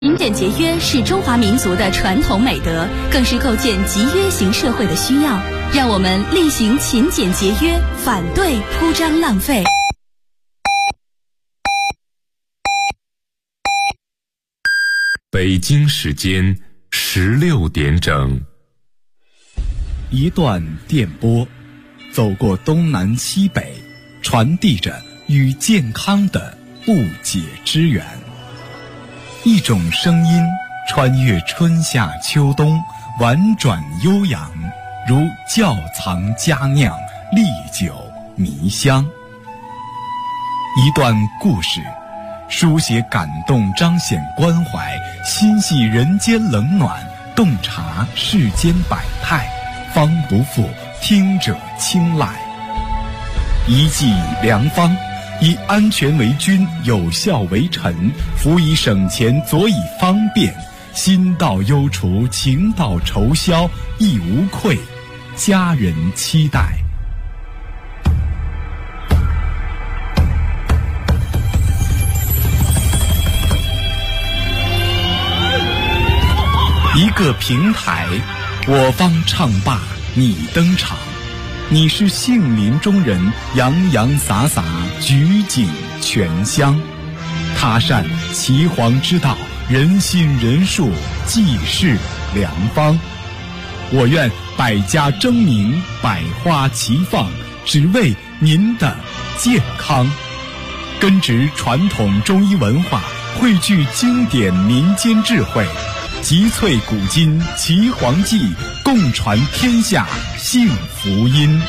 勤俭节约是中华民族的传统美德，更是构建集约型社会的需要。让我们厉行勤俭节约，反对铺张浪费。 北京时间16点整。 一段电波，走过东南西北，传递着与健康的不解之缘。一种声音穿越春夏秋冬，婉转悠扬，如窖藏佳酿，历久弥香。一段故事，书写感动，彰显关怀，心系人间冷暖，洞察世间百态，方不负听者青睐。一剂良方，以安全为君，有效为臣，辅以省钱，佐以方便，心到忧除，情到愁消，亦无愧，家人期待。一个平台，我方唱罢你登场，你是杏林中人，洋洋洒洒，举景全香。他善岐黄之道，人心人术，济世良方。我愿百家争鸣，百花齐放，只为您的健康。根植传统中医文化，汇聚经典民间智慧，集萃古今岐黄记，共传天下幸福音。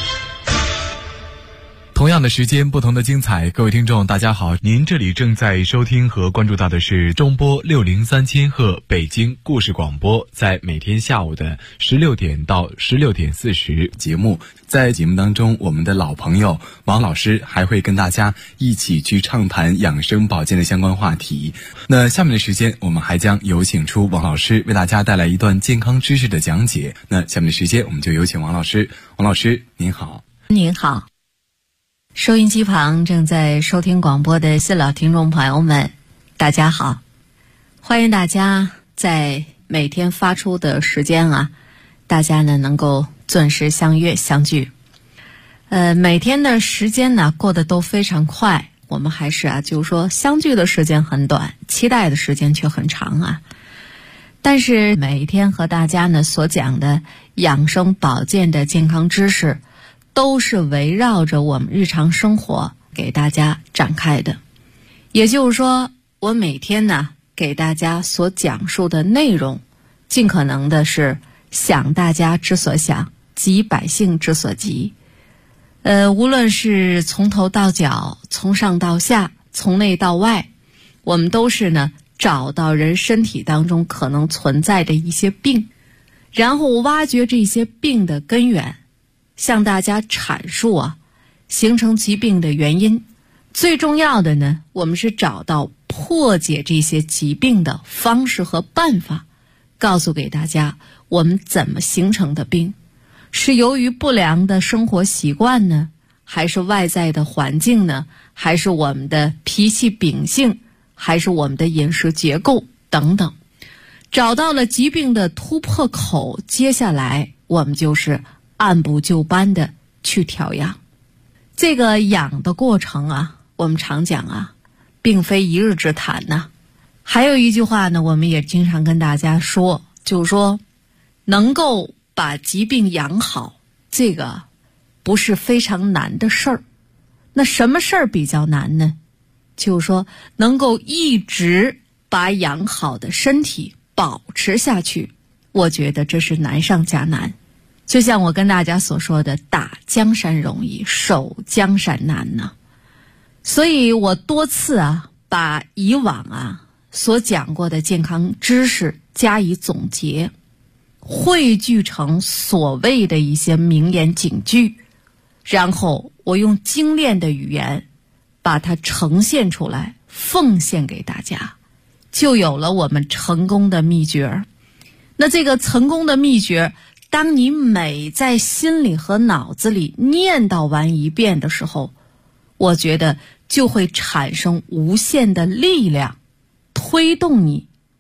同样的时间，不同的精彩。各位听众大家好，您这里正在收听和关注到的是中波603千赫北京故事广播，在每天下午的16点到16点40节目。在节目当中，我们的老朋友王老师还会跟大家一起去畅谈养生保健的相关话题。那下面的时间，我们还将有请出王老师为大家带来一段健康知识的讲解。那下面的时间，我们就有请王老师。王老师您好。 您好，收音机旁正在收听广播的新老听众朋友们，大家好，欢迎大家在每天发出的时间大家呢能够准时相约相聚。每天的时间呢过得都非常快，我们还是就是说相聚的时间很短，期待的时间却很长但是每一天和大家呢所讲的养生保健的健康知识，都是围绕着我们日常生活给大家展开的。也就是说，我每天呢给大家所讲述的内容，尽可能的是想大家之所想，急百姓之所急。无论是从头到脚，从上到下，从内到外，我们都是呢找到人身体当中可能存在的一些病，然后挖掘这些病的根源，向大家阐述形成疾病的原因。最重要的呢，我们是找到破解这些疾病的方式和办法，告诉给大家我们怎么形成的病，是由于不良的生活习惯呢，还是外在的环境呢，还是我们的脾气秉性，还是我们的饮食结构等等。找到了疾病的突破口，接下来我们就是按部就班的去调养。这个养的过程我们常讲并非一日之谈还有一句话呢，我们也经常跟大家说，就是说能够把疾病养好，这个不是非常难的事儿。那什么事儿比较难呢？就是说能够一直把养好的身体保持下去，我觉得这是难上加难。就像我跟大家所说的，打江山容易，守江山难呢。所以我多次把以往所讲过的健康知识加以总结，汇聚成所谓的一些名言警句，然后我用精炼的语言把它呈现出来，奉献给大家，就有了我们成功的秘诀。那这个成功的秘诀，当你每在心里和脑子里念叨完一遍的时候，我觉得就会产生无限的力量，推动你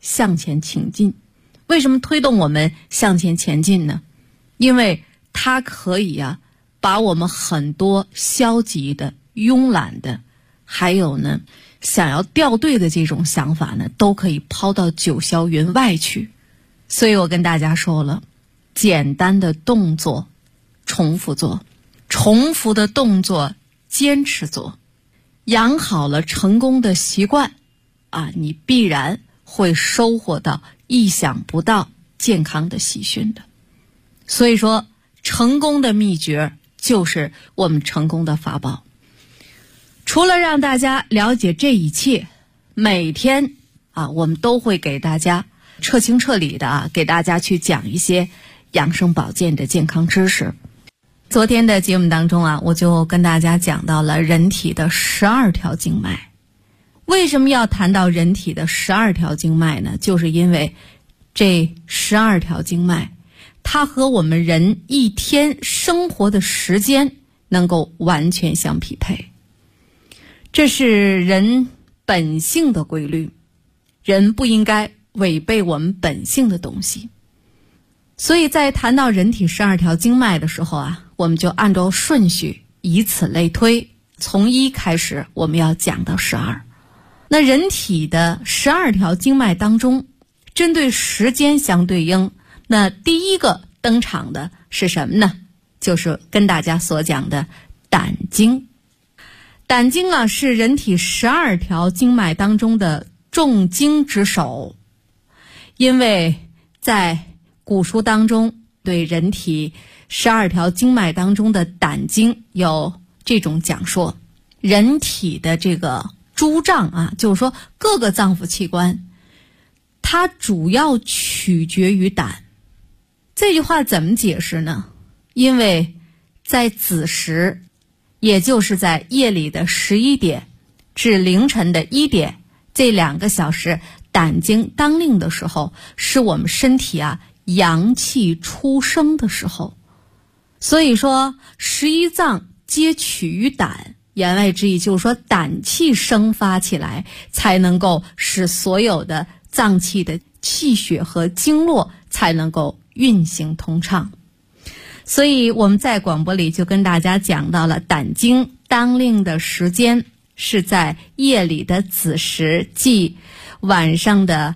向前前进。为什么推动我们向前前进呢？因为它可以把我们很多消极的、慵懒的，还有呢想要掉队的这种想法呢，都可以抛到九霄云外去。所以我跟大家说了，简单的动作重复做，重复的动作坚持做，养好了成功的习惯你必然会收获到意想不到健康的喜讯的。所以说，成功的秘诀就是我们成功的法宝。除了让大家了解这一切，每天我们都会给大家彻情彻理的给大家去讲一些养生保健的健康知识。昨天的节目当中我就跟大家讲到了人体的12条经脉。为什么要谈到人体的12条经脉呢？就是因为这12条经脉，它和我们人一天生活的时间能够完全相匹配。这是人本性的规律，人不应该违背我们本性的东西。所以在谈到人体12条经脉的时候我们就按照顺序以此类推，从1开始我们要讲到12。那人体的12条经脉当中，针对时间相对应，那第一个登场的是什么呢？就是跟大家所讲的胆经。胆经是人体12条经脉当中的重经之首。因为在古书当中对人体12条经脉当中的胆经有这种讲说，人体的这个诸脏就是说各个脏腑器官，它主要取决于胆。这句话怎么解释呢？因为在子时，也就是在夜里的11点至凌晨的1点这2个小时，胆经当令的时候，是我们身体阳气出生的时候。所以说11脏皆取于胆，言外之意就是说胆气生发起来，才能够使所有的脏器的气血和经络才能够运行通畅。所以我们在广播里就跟大家讲到了胆经当令的时间是在夜里的子时，即晚上的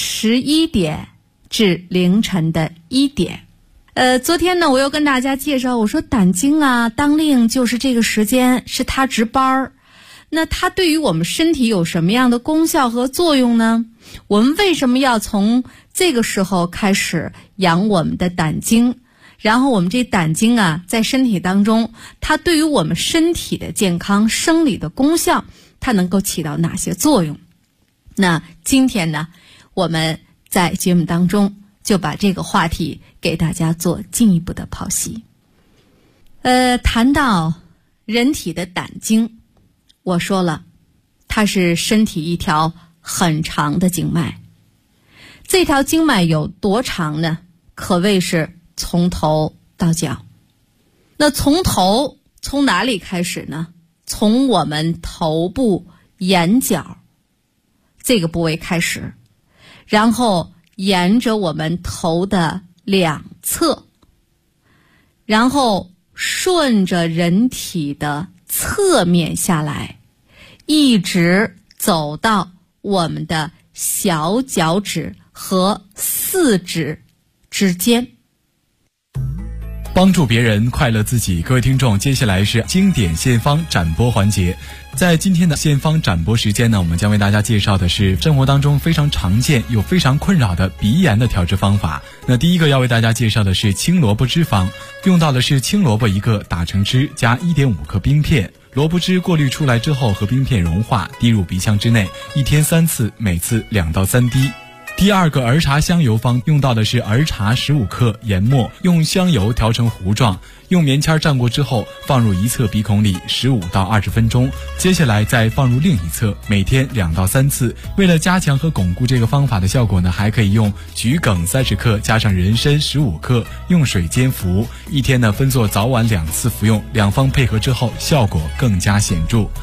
11点至凌晨的1点。昨天呢，我又跟大家介绍，我说胆经当令就是这个时间是它值班。那它对于我们身体有什么样的功效和作用呢？我们为什么要从这个时候开始养我们的胆经？然后我们这胆经在身体当中，它对于我们身体的健康、生理的功效，它能够起到哪些作用？那今天呢，我们在节目当中就把这个话题给大家做进一步的剖析。谈到人体的胆经，我说了，它是身体一条很长的经脉。这条经脉有多长呢？可谓是从头到脚。那从头从哪里开始呢？从我们头部眼角这个部位开始，然后沿着我们头的两侧，然后顺着人体的侧面下来，一直走到我们的小脚趾和四指之间。 帮助别人，快乐自己。各位听众，接下来是经典现方展播环节。在今天的现方展播时间呢，我们将为大家介绍的是生活当中非常常见又非常困扰的鼻炎的调治方法。那第一个要为大家介绍的是青萝卜汁方，用到的是青萝卜1个打成汁，加 1.5 克冰片。萝卜汁过滤出来之后和冰片融化，滴入鼻腔之内，1天3次，每次2到3滴。第二个儿茶香油方，用到的是儿茶15克，研末，用香油调成糊状，用棉签蘸过之后放入一侧鼻孔里15到20分钟，接下来再放入另一侧，每天2到3次。为了加强和巩固这个方法的效果呢，还可以用桔梗30克加上人参15克，用水煎服，一天呢分作早晚2次服用，两方配合之后效果更加显著。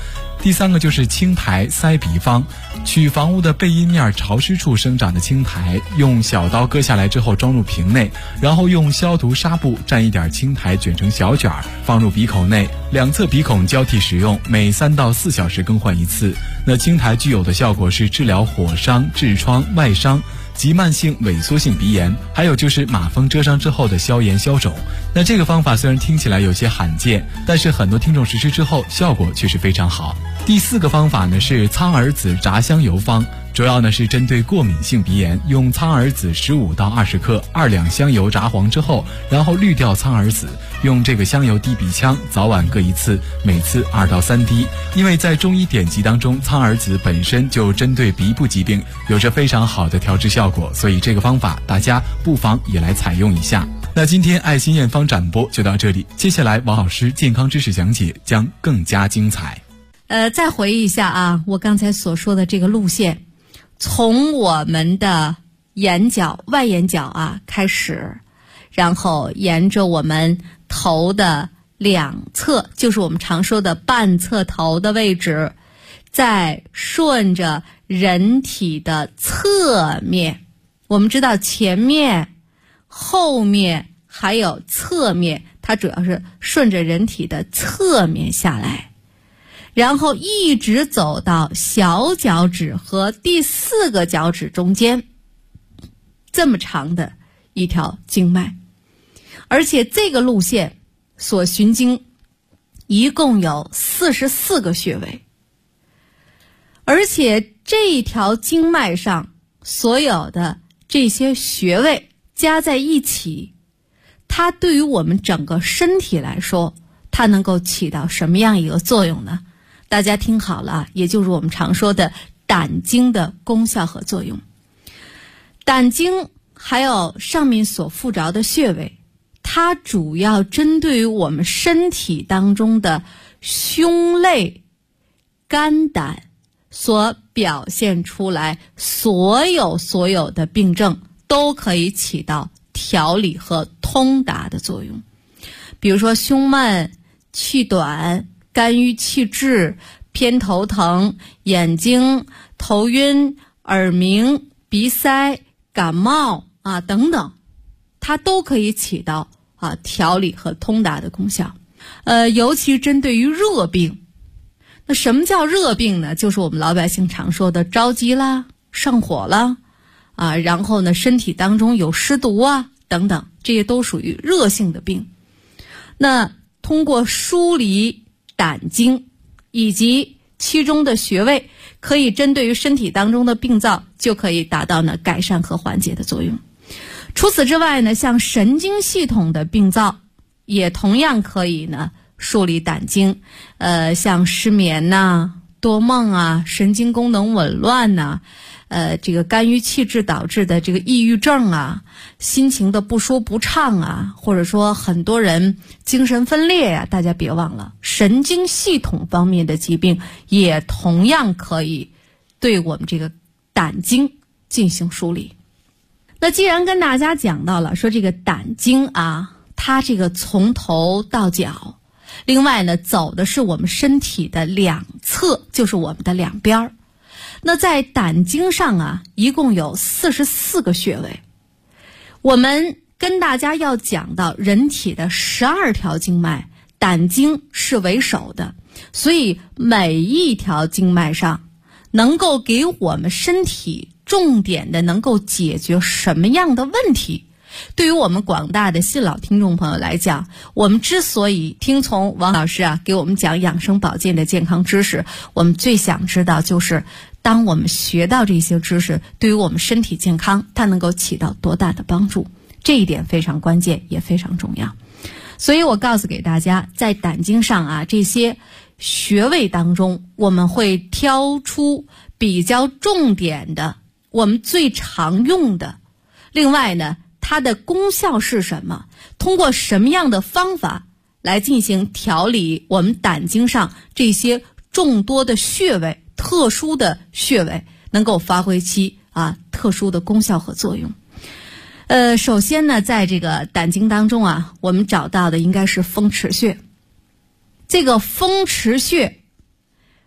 第3个就是青苔塞鼻方，取房屋的背阴面潮湿处生长的青苔，用小刀割下来之后装入瓶内，然后用消毒纱布蘸一点青苔卷成小卷，放入鼻孔内，两侧鼻孔交替使用，每3到4小时更换一次。那青苔具有的效果是治疗火伤、痔疮、外伤及慢性萎缩性鼻炎，还有就是马蜂蛰伤之后的消炎消肿。那这个方法虽然听起来有些罕见，但是很多听众实施之后效果却是非常好。第4个方法呢是苍耳子炸香油方，主要呢是针对过敏性鼻炎，用苍耳子15到20克，2两香油炸黄之后，然后滤掉苍耳子，用这个香油滴鼻腔，早晚各1次，每次2到3滴。因为在中医典籍当中，苍耳子本身就针对鼻部疾病有着非常好的调治效果，所以这个方法大家不妨也来采用一下。那今天爱心验方展播就到这里，接下来王老师健康知识讲解将更加精彩。 再回忆一下啊，我刚才所说的这个路线，从我们的眼角外眼角啊开始，然后沿着我们头的2侧，就是我们常说的半侧头的位置，再顺着人体的侧面，我们知道前面、后面还有侧面，它主要是顺着人体的侧面下来，然后一直走到小脚趾和第4个脚趾中间，这么长的一条经脉。而且这个路线所循经一共有44个穴位，而且这一条经脉上所有的这些穴位加在一起，它对于我们整个身体来说，它能够起到什么样一个作用呢？大家听好了，也就是我们常说的胆经的功效和作用。胆经还有上面所附着的穴位，它主要针对于我们身体当中的胸肋、肝胆所表现出来所有的病症，都可以起到调理和通达的作用。比如说胸闷、气短、肝郁气滞、偏头疼、眼睛、头晕、耳鸣、鼻塞、感冒啊等等，它都可以起到调理和通达的功效。尤其针对于热病，那什么叫热病呢？就是我们老百姓常说的着急啦、上火啦然后呢身体当中有湿毒啊等等，这些都属于热性的病。那通过梳理胆经以及其中的穴位，可以针对于身体当中的病灶，就可以达到呢改善和缓解的作用。除此之外呢，像神经系统的病灶也同样可以呢梳理胆经，像失眠呐、多梦啊、神经功能紊乱呐、这个肝郁气滞导致的这个抑郁症啊、心情的不舒不畅啊，或者说很多人精神分裂呀，大家别忘了，神经系统方面的疾病也同样可以对我们这个胆经进行梳理。那既然跟大家讲到了说这个胆经啊，它这个从头到脚，另外呢走的是我们身体的2侧，就是我们的2边。那在胆经上啊，一共有44个穴位。我们跟大家要讲到人体的12条经脉，胆经是为首的，所以每一条经脉上能够给我们身体重点的能够解决什么样的问题。对于我们广大的新老听众朋友来讲，我们之所以听从王老师给我们讲养生保健的健康知识，我们最想知道就是当我们学到这些知识，对于我们身体健康它能够起到多大的帮助，这一点非常关键也非常重要。所以我告诉给大家，在胆经上这些穴位当中，我们会挑出比较重点的，我们最常用的，另外呢它的功效是什么，通过什么样的方法来进行调理我们胆经上这些众多的穴位，特殊的穴位能够发挥其特殊的功效和作用。首先呢，在这个胆经当中我们找到的应该是风池穴。这个风池穴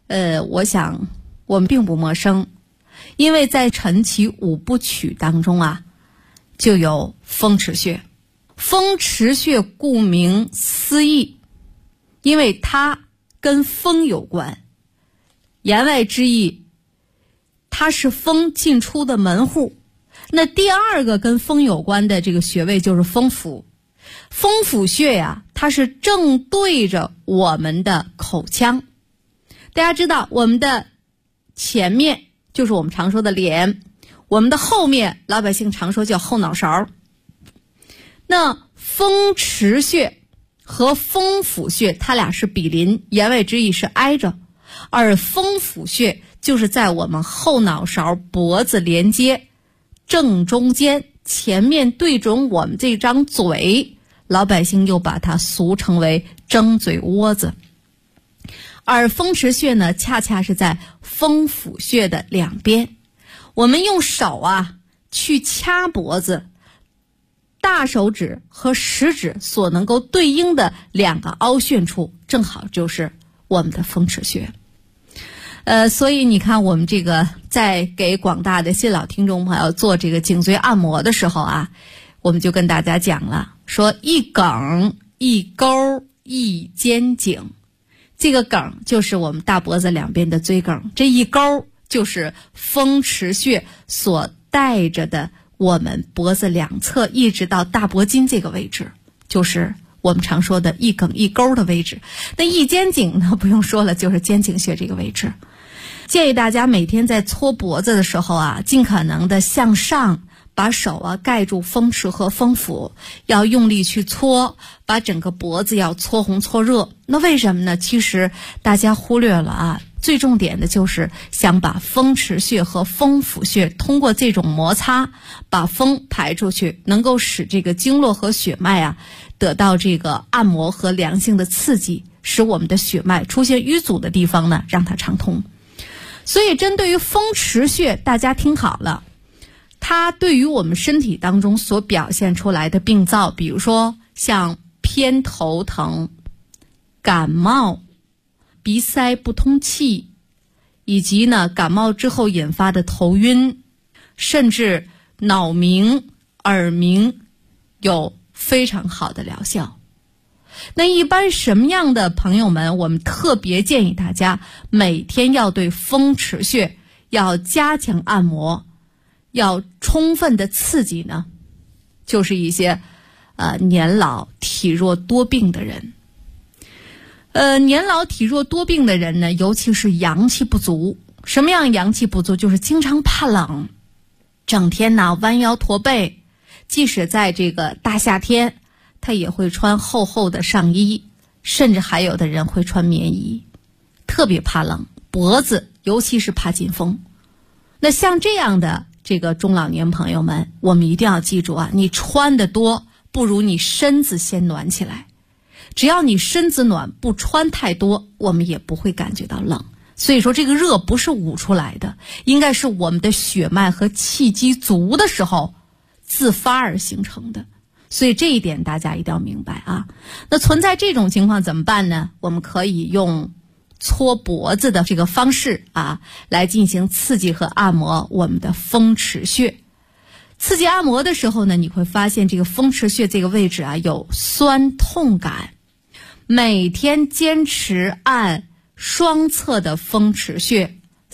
我想我们并不陌生，因为在陈其5部曲当中啊，就有风池穴。风池穴顾名思义，因为它跟风有关，言外之意，它是风进出的门户。那第二个跟风有关的这个穴位就是风府。风府穴呀，它是正对着我们的口腔。大家知道，我们的前面就是我们常说的脸，我们的后面老百姓常说叫后脑勺。那风池穴和风府穴它俩是比邻，言外之意是挨着，而风府穴就是在我们后脑勺脖子连接正中间，前面对准我们这张嘴，老百姓又把它俗称为争嘴窝子。而风池穴呢，恰恰是在风府穴的两边。我们用手啊去掐脖子，大手指和食指所能够对应的两个凹陷处，正好就是我们的风池穴。所以你看，我们这个在给广大的新老听众朋友做这个颈椎按摩的时候啊，我们就跟大家讲了，说一梗一沟一肩颈。这个梗就是我们大脖子两边的椎梗，这一沟就是风池穴所带着的我们脖子两侧一直到大脖筋这个位置，就是我们常说的一梗一沟的位置。那一肩颈呢，不用说了，就是肩颈穴这个位置。建议大家每天在搓脖子的时候啊，尽可能的向上，把手啊盖住风池和风府，要用力去搓，把整个脖子要搓红搓热。那为什么呢？其实大家忽略了啊，最重点的就是想把风池穴和风府穴通过这种摩擦把风排出去，能够使这个经络和血脉啊得到这个按摩和良性的刺激，使我们的血脉出现淤阻的地方呢让它畅通。所以针对于风池穴，大家听好了，它对于我们身体当中所表现出来的病灶，比如说像偏头疼、感冒、鼻塞不通气，以及呢感冒之后引发的头晕，甚至脑鸣、耳鸣，有非常好的疗效。那一般什么样的朋友们，我们特别建议大家每天要对风池穴要加强按摩，要充分的刺激呢？就是一些年老体弱多病的人。年老体弱多病的人呢，尤其是阳气不足。什么样阳气不足？就是经常怕冷，整天呢弯腰驼背，即使在这个大夏天他也会穿厚厚的上衣，甚至还有的人会穿棉衣，特别怕冷，脖子尤其是怕进风。那像这样的这个中老年朋友们，我们一定要记住啊，你穿得多不如你身子先暖起来。只要你身子暖，不穿太多，我们也不会感觉到冷。所以说这个热不是捂出来的，应该是我们的血脉和气机足的时候自发而形成的。所以这一点大家一定要明白啊。那存在这种情况怎么办呢？我们可以用搓脖子的这个方式啊，来进行刺激和按摩我们的风池穴。刺激按摩的时候呢，你会发现这个风池穴这个位置啊有酸痛感。每天坚持按双侧的风池穴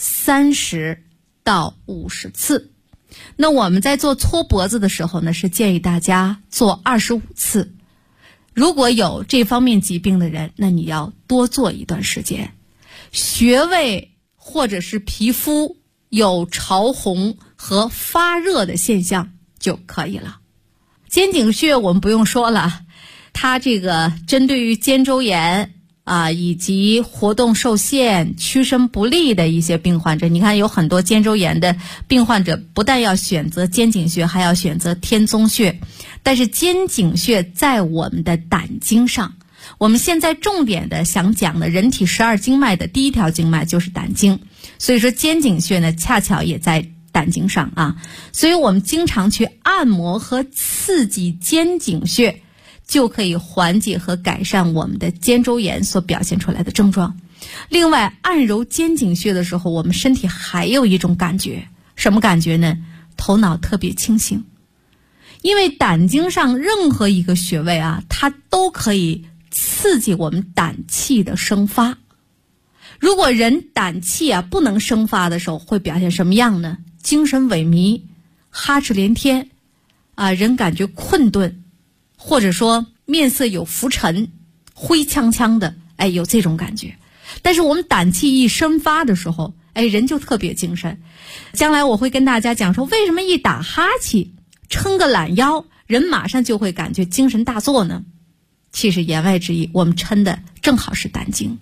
30到50次。那我们在做搓脖子的时候呢，是建议大家做25次。如果有这方面疾病的人，那你要多做一段时间。穴位或者是皮肤有潮红和发热的现象就可以了。肩颈穴我们不用说了，它这个针对于肩周炎以及活动受限、屈伸不利的一些病患者，你看有很多肩周炎的病患者，不但要选择肩颈穴，还要选择天宗穴。但是肩颈穴在我们的胆经上，我们现在重点的想讲的人体12经脉的第一条经脉就是胆经，所以说肩颈穴呢恰巧也在胆经上啊。所以我们经常去按摩和刺激肩颈穴，就可以缓解和改善我们的肩周炎所表现出来的症状。 另外，按揉肩颈穴的时候，我们身体还有一种感觉，什么感觉呢？头脑特别清醒。因为胆经上任何一个穴位啊，它都可以刺激我们胆气的生发。如果人胆气啊不能生发的时候，会表现什么样呢？精神萎靡，哈哧连天人感觉困顿，或者说面色有浮沉，灰呛呛的，有这种感觉。但是我们胆气一生发的时候，人就特别精神。将来我会跟大家讲说，为什么一打哈气撑个懒腰，人马上就会感觉精神大作呢？其实言外之意，我们撑的正好是胆经。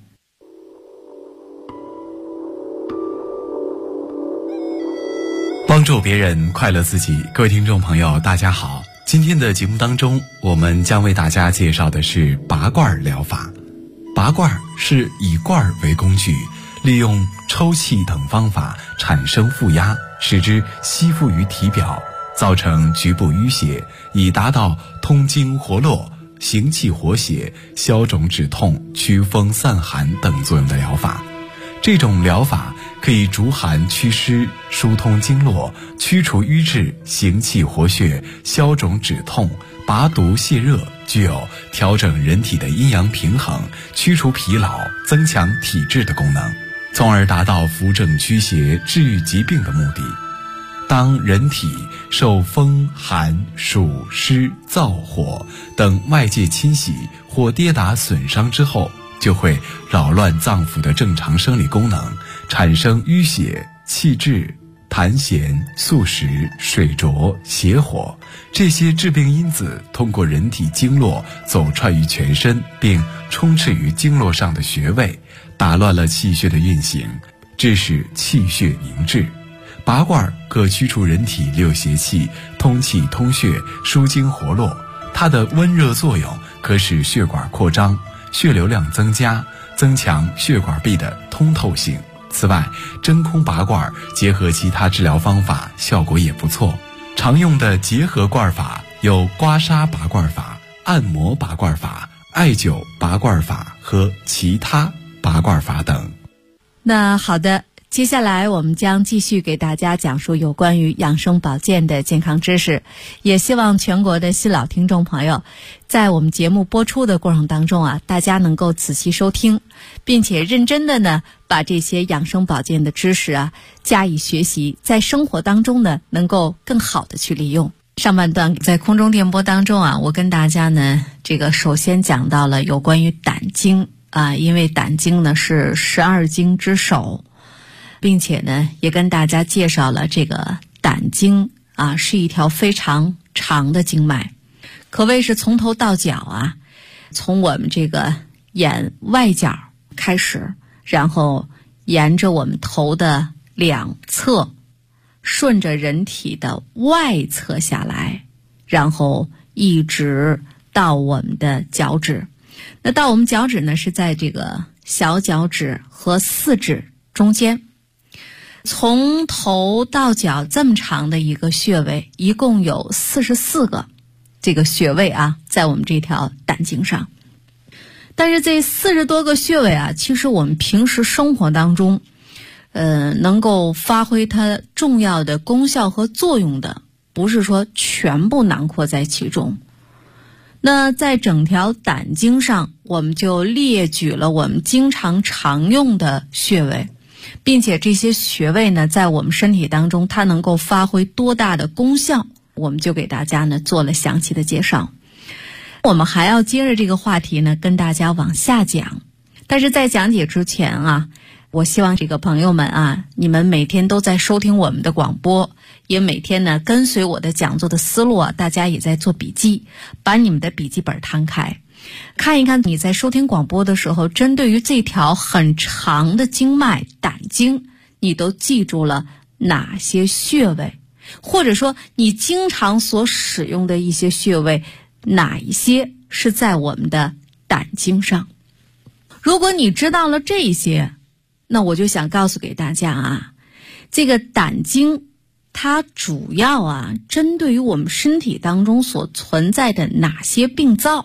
帮助别人，快乐自己。各位听众朋友，大家好。今天的节目当中，我们将为大家介绍的是拔罐疗法。拔罐是以罐为工具，利用抽气等方法产生负压，使之吸附于体表，造成局部淤血，以达到通经活络、行气活血、消肿止痛、祛风散寒等作用的疗法。这种疗法可以逐寒祛湿、疏通经络、驱除瘀滞、行气活血、消肿止痛、拔毒泻热，具有调整人体的阴阳平衡、驱除疲劳、增强体质的功能，从而达到扶正驱邪、治愈疾病的目的。当人体受风寒暑湿燥火等外界侵袭或跌打损伤之后，就会扰乱脏腑的正常生理功能，产生淤血、气滞、痰涎、宿食、水浊、邪火，这些致病因子通过人体经络走串于全身，并充斥于经络上的穴位，打乱了气血的运行，致使气血凝滞。拔罐可驱除人体六邪气，通气通血，疏经活络。它的温热作用可使血管扩张，血流量增加，增强血管壁的通透性。此外，真空拔罐结合其他治疗方法，效果也不错。常用的结合罐法有刮痧拔罐法、按摩拔罐法、艾灸拔罐法和其他拔罐法等。 那好的，接下来我们将继续给大家讲述有关于养生保健的健康知识，也希望全国的新老听众朋友在我们节目播出的过程当中大家能够仔细收听，并且认真的呢把这些养生保健的知识加以学习，在生活当中呢能够更好的去利用。上半段在空中电波当中我跟大家呢首先讲到了有关于胆经因为胆经呢是12经之首，并且呢也跟大家介绍了这个胆经是一条非常长的经脉，可谓是从头到脚从我们这个眼外角开始，然后沿着我们头的两侧，顺着人体的外侧下来，然后一直到我们的脚趾。那到我们脚趾呢是在这个小脚趾和四指中间。从头到脚这么长的一个穴位，一共有44个这个穴位在我们这条胆经上。但是这40多个穴位其实我们平时生活当中能够发挥它重要的功效和作用的，不是说全部囊括在其中。那在整条胆经上，我们就列举了我们经常用的穴位，并且这些穴位呢在我们身体当中它能够发挥多大的功效，我们就给大家呢做了详细的介绍。我们还要接着这个话题呢跟大家往下讲，但是在讲解之前我希望这个朋友们你们每天都在收听我们的广播，也每天呢跟随我的讲座的思路大家也在做笔记，把你们的笔记本摊开，看一看你在收听广播的时候，针对于这条很长的经脉胆经，你都记住了哪些穴位，或者说你经常所使用的一些穴位，哪一些是在我们的胆经上。如果你知道了这些，那我就想告诉给大家这个胆经它主要针对于我们身体当中所存在的哪些病灶，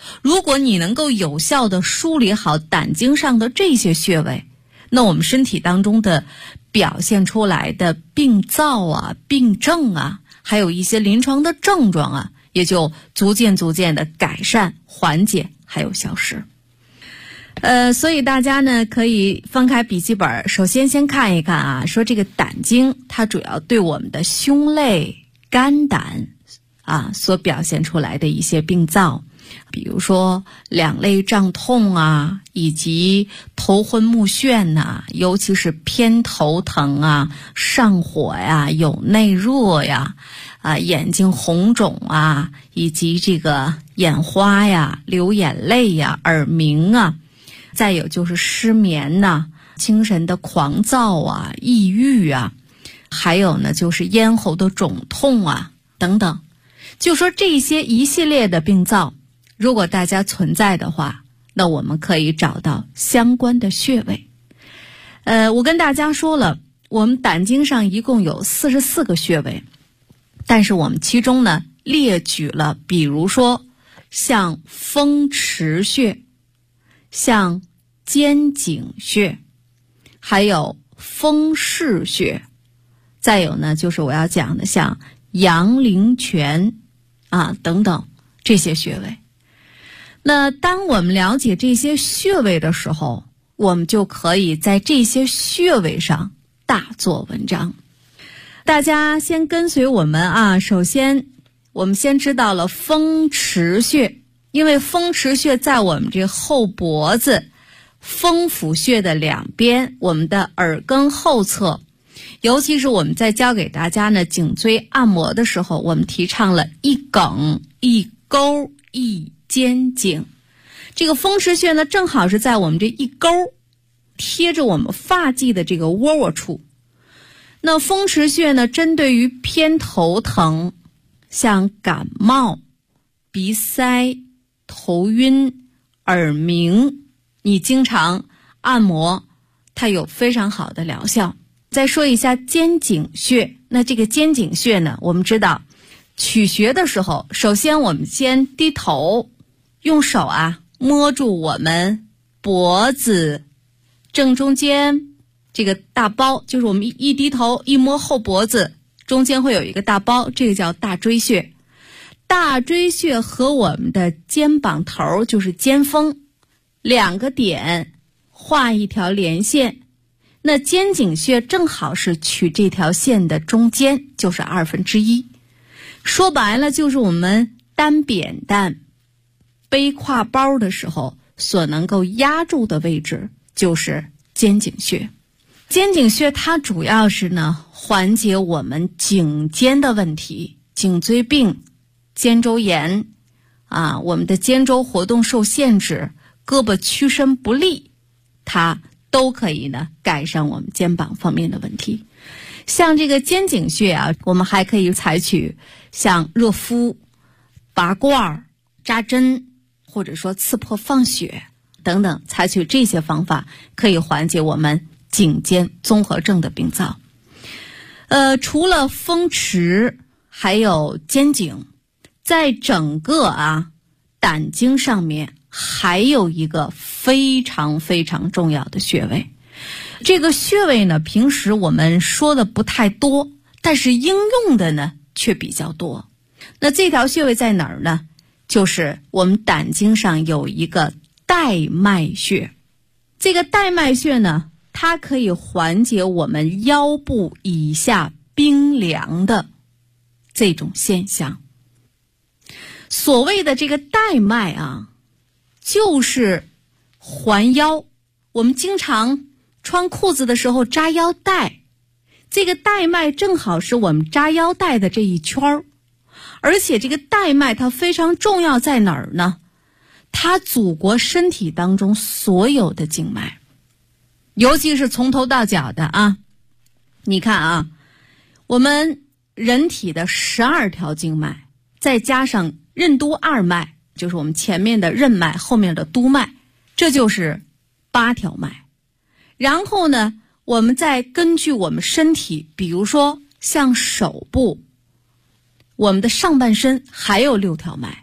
如果你能够有效地梳理好胆经上的这些穴位，那我们身体当中的表现出来的病灶啊、病症啊，还有一些临床的症状啊，也就逐渐的改善、缓解还有消失。所以大家呢可以翻开笔记本，首先先看一看啊，说这个胆经它主要对我们的胸肋、肝胆啊所表现出来的一些病灶，比如说两肋胀痛啊，以及头昏目眩呐，尤其是偏头疼啊、上火呀、有内热呀、眼睛红肿啊，以及这个眼花呀、流眼泪呀、耳鸣啊，再有就是失眠呐、精神的狂躁啊、抑郁啊，还有呢就是咽喉的肿痛啊等等。就说这些一系列的病灶，如果大家存在的话，那我们可以找到相关的穴位。我跟大家说了，我们胆经上一共有44个穴位，但是我们其中呢列举了，比如说像风池穴、像肩井穴，还有风市穴，再有呢就是我要讲的像阳陵泉啊等等这些穴位。那当我们了解这些穴位的时候，我们就可以在这些穴位上大做文章。大家先跟随我们啊，首先我们先知道了风池穴，因为风池穴在我们这后脖子风府穴的两边，我们的耳根后侧，尤其是我们在教给大家呢颈椎按摩的时候，我们提倡了一梗一勾一肩颈。这个风池穴呢正好是在我们这一勾贴着我们发际的这个窝窝处。那风池穴呢针对于偏头疼、像感冒、鼻塞、头晕、耳鸣，你经常按摩，它有非常好的疗效。再说一下肩颈穴，那这个肩颈穴呢，我们知道取穴的时候，首先我们先低头，用手啊摸住我们脖子正中间这个大包，就是我们一低头一摸后脖子中间会有一个大包，这个叫大椎穴。大椎穴和我们的肩膀头就是肩峰两个点画一条连线，那肩颈穴正好是取这条线的中间，就是1/2。说白了就是我们单扁担背挎包的时候所能够压住的位置就是肩颈穴。肩颈穴它主要是呢缓解我们颈肩的问题，颈椎病、肩周炎啊，我们的肩周活动受限制、胳膊屈伸不利，它都可以呢改善我们肩膀方面的问题。像这个肩颈穴啊，我们还可以采取像热敷、拔罐、扎针，或者说刺破放血等等，采取这些方法可以缓解我们颈肩综合症的病灶。除了风池还有肩颈，在整个胆经上面还有一个非常非常重要的穴位。这个穴位呢平时我们说的不太多，但是应用的呢却比较多。那这条穴位在哪儿呢？就是我们胆经上有一个带脉穴。这个带脉穴呢，它可以缓解我们腰部以下冰凉的这种现象。所谓的这个带脉啊，就是环腰。我们经常穿裤子的时候扎腰带，这个带脉正好是我们扎腰带的这一圈儿。而且这个带脉它非常重要在哪儿呢？它阻隔身体当中所有的经脉，尤其是从头到脚的啊。你看啊，我们人体的12条经脉，再加上任督二脉，就是我们前面的任脉，后面的督脉，这就是8条脉。然后呢，我们再根据我们身体，比如说像手部，我们的上半身还有6条脉，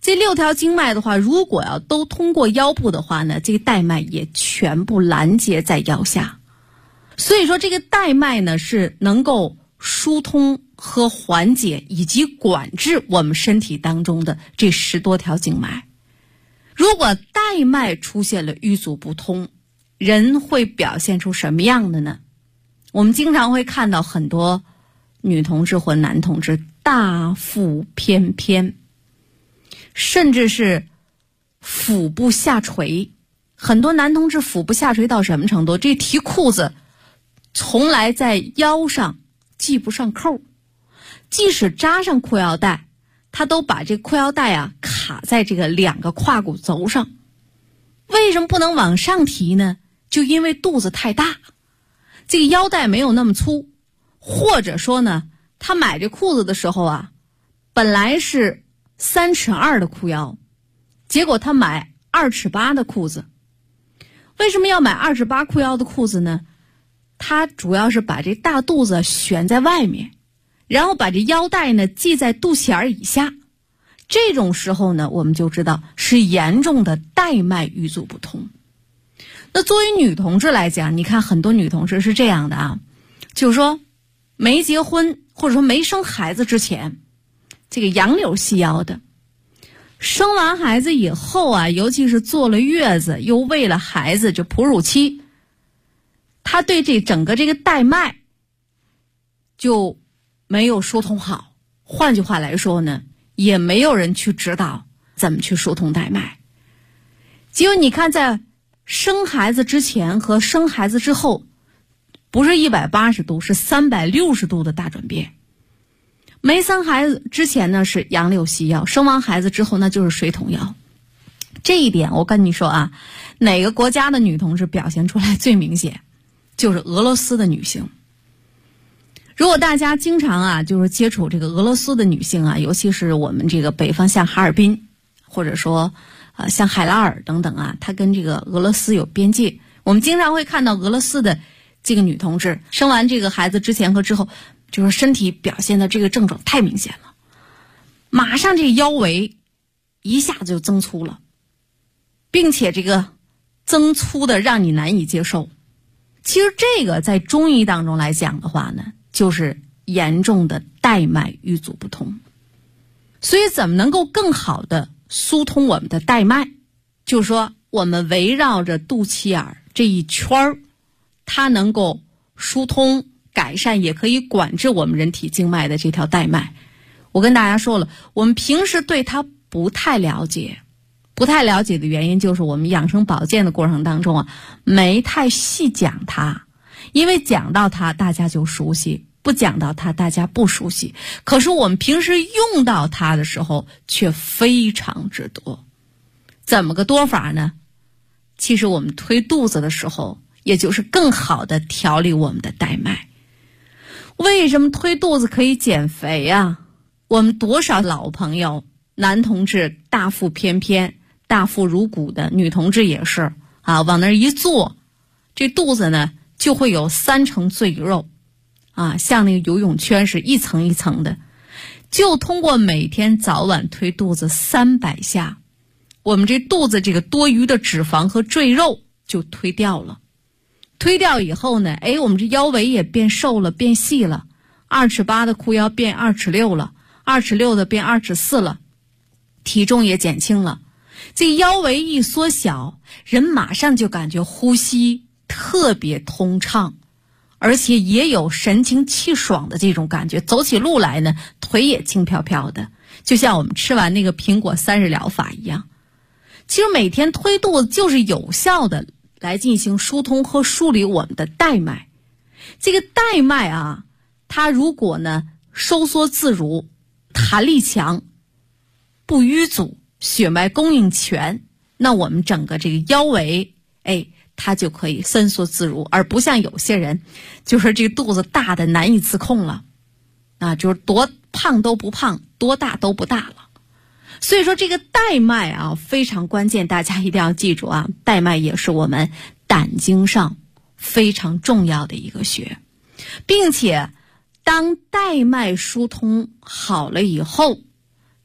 这6条经脉的话，如果要都通过腰部的话呢，这个带脉也全部拦截在腰下。所以说这个带脉呢，是能够疏通和缓解以及管制我们身体当中的这10多条经脉。如果带脉出现了淤阻不通，人会表现出什么样的呢？我们经常会看到很多女同志或男同志大腹翩翩，甚至是腹部下垂。很多男同志腹部下垂到什么程度？这提裤子从来在腰上系不上扣，即使扎上裤腰带，他都把这裤腰带卡在这个2个胯骨轴上。为什么不能往上提呢？就因为肚子太大，这个腰带没有那么粗，或者说呢，他买这裤子的时候本来是3尺2的裤腰，结果他买2尺8的裤子。为什么要买2尺8裤腰的裤子呢？他主要是把这大肚子悬在外面，然后把这腰带呢系在肚脐以下。这种时候呢，我们就知道是严重的带脉淤阻不通。那作为女同志来讲，你看很多女同志是这样的就是说没结婚或者说没生孩子之前，这个杨柳细腰的，生完孩子以后尤其是坐了月子，又为了孩子就哺乳期，她对这整个这个带脉就没有疏通好。换句话来说呢，也没有人去指导怎么去疏通带脉。结果你看，在生孩子之前和生孩子之后，不是180度，是360度的大转变。没生孩子之前呢是杨柳细腰，生完孩子之后那就是水桶腰。这一点我跟你说哪个国家的女同志表现出来最明显？就是俄罗斯的女性。如果大家经常就是接触这个俄罗斯的女性尤其是我们这个北方像哈尔滨，或者说像海拉尔等等它跟这个俄罗斯有边界，我们经常会看到俄罗斯的这个女同志生完这个孩子之前和之后，就是身体表现的这个症状太明显了，马上这个腰围一下子就增粗了，并且这个增粗的让你难以接受。其实这个在中医当中来讲的话呢，就是严重的带脉淤阻不通。所以怎么能够更好的疏通我们的带脉？就是说我们围绕着肚脐眼这一圈，它能够疏通改善，也可以管制我们人体经脉的这条带脉。我跟大家说了，我们平时对它不太了解的原因就是我们养生保健的过程当中没太细讲它，因为讲到它大家就熟悉，不讲到它大家不熟悉。可是我们平时用到它的时候却非常之多。怎么个多法呢？其实我们推肚子的时候，也就是更好的调理我们的带脉。为什么推肚子可以减肥我们多少老朋友，男同志大腹翩翩大腹如鼓的，女同志也是往那儿一坐，这肚子呢就会有3层赘肉像那个游泳圈是一层一层的。就通过每天早晚推肚子300下，我们这肚子这个多余的脂肪和赘肉就推掉了。推掉以后呢，我们这腰围也变瘦了，变细了，2尺8的裤腰变2尺6了，2尺6的变2尺4了，体重也减轻了。这腰围一缩小，人马上就感觉呼吸特别通畅，而且也有神清气爽的这种感觉，走起路来呢腿也轻飘飘的，就像我们吃完那个苹果3日疗法一样。其实每天推肚子就是有效的来进行疏通和梳理我们的带脉。这个带脉它如果呢收缩自如，弹力强，不淤阻，血脉供应全，那我们整个这个腰围它就可以伸缩自如，而不像有些人就是这个肚子大的难以自控了就是多胖都不胖，多大都不大了。所以说这个带脉非常关键，大家一定要记住带脉也是我们胆经上非常重要的一个穴，并且当带脉疏通好了以后，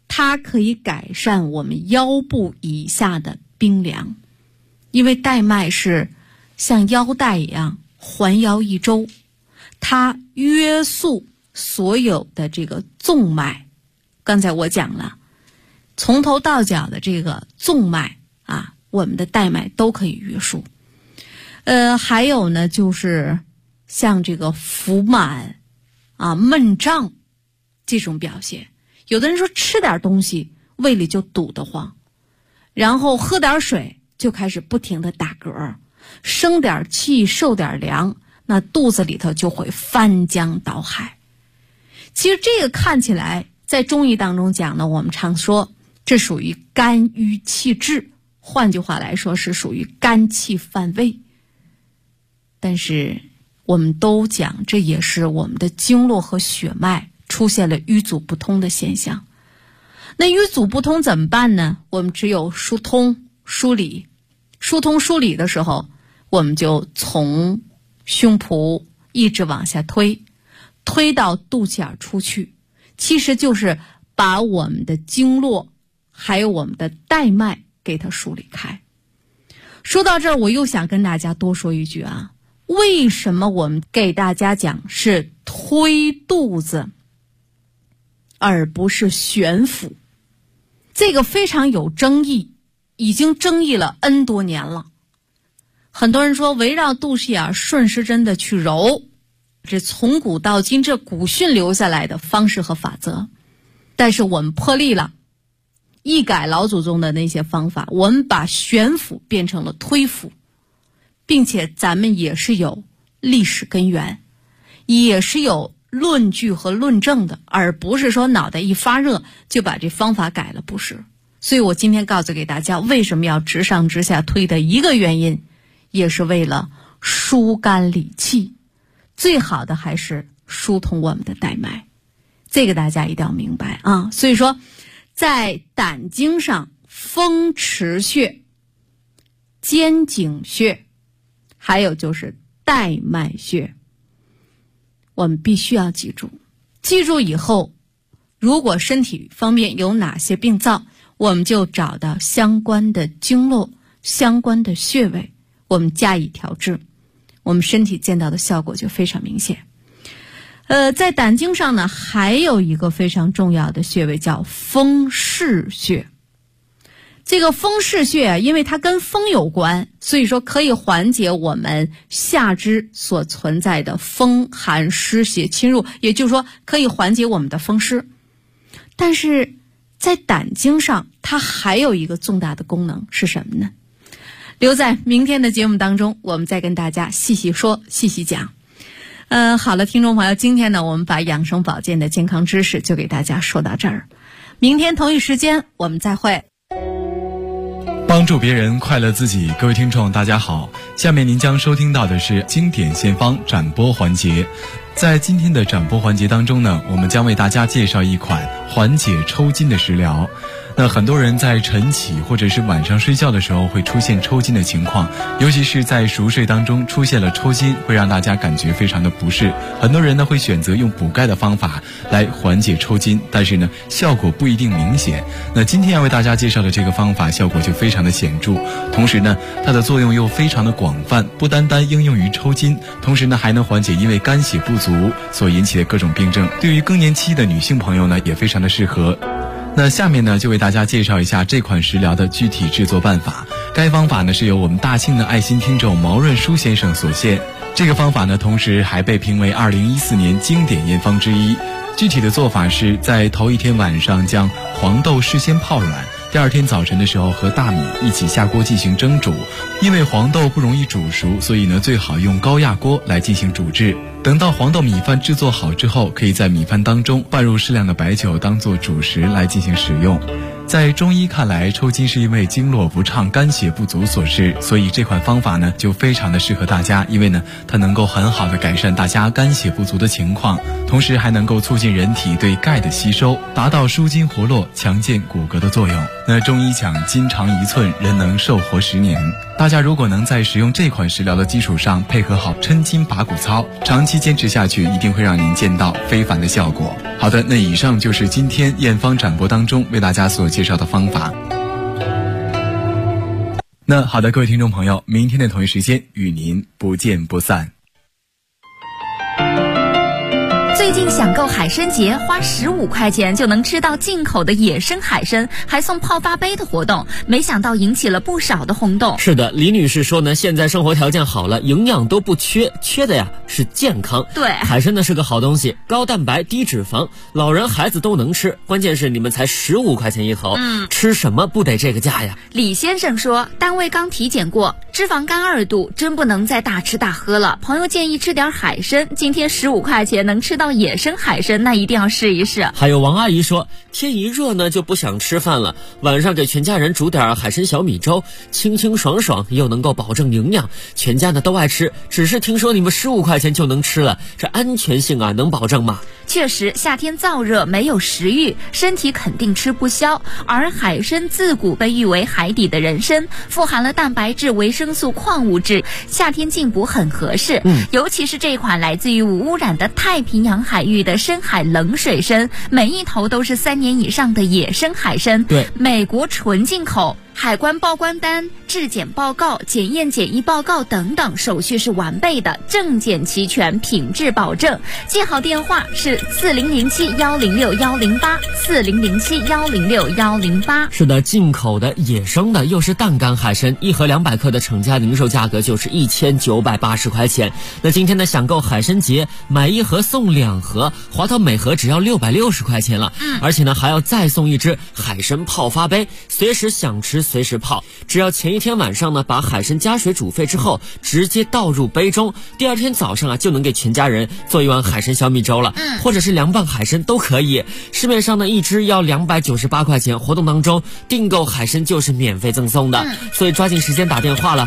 它可以改善我们腰部以下的冰凉，因为带脉是像腰带一样环腰一周，它约束所有的这个纵脉。刚才我讲了，从头到脚的这个纵脉啊，我们的带脉都可以约束。还有呢，就是像这个腹满啊、闷胀这种表现。有的人说吃点东西胃里就堵得慌，然后喝点水就开始不停的打嗝，生点气受点凉，那肚子里头就会翻江倒海。其实这个看起来在中医当中讲呢，我们常说这属于肝郁气滞，换句话来说是属于肝气犯胃。但是我们都讲这也是我们的经络和血脉出现了瘀阻不通的现象。那瘀阻不通怎么办呢？我们只有疏通梳理。疏通梳理的时候，我们就从胸脯一直往下推到肚脐眼出去，其实就是把我们的经络还有我们的带脉给它梳理开。说到这儿，我又想跟大家多说一句啊，为什么我们给大家讲是推肚子而不是悬腹？这个非常有争议，已经争议了 N 多年了。很多人说围绕肚脐眼顺时针的去揉，这从古到今这古训留下来的方式和法则。但是我们破例了，一改老祖宗的那些方法，我们把悬腹变成了推腹，并且咱们也是有历史根源，也是有论据和论证的，而不是说脑袋一发热就把这方法改了，不是。所以我今天告诉给大家为什么要直上直下推的一个原因，也是为了疏肝理气，最好的还是疏通我们的带脉，这个大家一定要明白啊。所以说在胆经上，风池穴、肩井穴还有就是带脉穴，我们必须要记住。记住以后，如果身体方面有哪些病灶，我们就找到相关的经络、相关的穴位，我们加以调治，我们身体见到的效果就非常明显。在胆经上呢，还有一个非常重要的穴位叫风市穴。这个风市穴啊，因为它跟风有关，所以说可以缓解我们下肢所存在的风寒湿邪侵入，也就是说可以缓解我们的风湿。但是在胆经上，它还有一个重大的功能是什么呢？留在明天的节目当中，我们再跟大家细细说、细细讲。好了，听众朋友，今天呢，我们把养生保健的健康知识就给大家说到这儿。明天同一时间我们再会。 帮助别人，快乐自己。各位听众大家好，下面您将收听到的是经典献方展播环节。在今天的展播环节当中呢，我们将为大家介绍一款缓解抽筋的食疗。那很多人在晨起或者是晚上睡觉的时候会出现抽筋的情况，尤其是在熟睡当中出现了抽筋，会让大家感觉非常的不适。很多人呢会选择用补钙的方法来缓解抽筋，但是呢效果不一定明显。那今天要为大家介绍的这个方法效果就非常的显著，同时呢它的作用又非常的广泛，不单单应用于抽筋，同时呢还能缓解因为肝血不足所引起的各种病症。对于更年期的女性朋友呢也非常的适合。那下面呢就为大家介绍一下这款食疗的具体制作办法。该方法呢是由我们大庆的爱心听众毛润书先生所献。这个方法呢同时还被评为2014年经典验方之一。具体的做法是在头一天晚上将黄豆事先泡软，第二天早晨的时候和大米一起下锅进行蒸煮。因为黄豆不容易煮熟，所以呢最好用高压锅来进行煮制。等到黄豆米饭制作好之后，可以在米饭当中拌入适量的白酒当做主食来进行使用。 在中医看来，抽筋是因为经络不畅、肝血不足所致，所以这款方法呢就非常的适合大家，因为呢它能够很好的改善大家肝血不足的情况，同时还能够促进人体对钙的吸收，达到舒筋活络、强健骨骼的作用。那中医讲筋长1寸，人能寿活10年。大家如果能在使用这款食疗的基础上，配合好抻筋拔骨操，长期坚持下去，一定会让您见到非凡的效果。好的，那以上就是今天验方展播当中为大家所介绍的方法。那好的，各位听众朋友，明天的同一时间与您不见不散。 最近享购海参节，花15块钱就能吃到进口的野生海参，还送泡发杯的活动，没想到引起了不少的轰动。 是的，李女士说呢，现在生活条件好了，营养都不缺，缺的呀是健康。 对， 海参呢是个好东西，高蛋白低脂肪，老人孩子都能吃，关键是你们才15块钱一头，吃什么不得这个价呀？ 李先生说，单位刚体检过，脂肪肝2度，真不能再大吃大喝了。朋友建议吃点海参，今天15块钱能吃到野生海参，那一定要试一试。 还有王阿姨说，天一热呢就不想吃饭了，晚上给全家人煮点海参小米粥，清清爽爽又能够保证营养，全家呢都爱吃，只是听说你们15块钱就能吃了，这安全性啊能保证吗？ 确实，夏天燥热没有食欲，身体肯定吃不消，而海参自古被誉为海底的人参，富含了蛋白质、维生素、矿物质，夏天进补很合适。尤其是这款来自于无污染的太平洋海域的深海冷水参，每一头都是3年以上的野生海参， 对， 美国纯进口，海关报关单、质检报告、检验检疫报告等等手续是完备的，证件齐全，品质保证。记好电话是4007-106-108，4007-106-108。 是的，进口的野生的又是淡干海参，一盒200克的成家零售价格就是1980块钱。那今天的享购海参节，买1盒送2盒，划到每盒只要660块钱了。而且呢还要再送一只海参泡发杯，随时想吃随时泡，只要前一天晚上呢把海参加水煮沸之后，直接倒入杯中，第二天早上啊就能给全家人做一碗海参小米粥了，或者是凉拌海参都可以。市面上呢一只要298块钱，活动当中订购海参就是免费赠送的，所以抓紧时间打电话了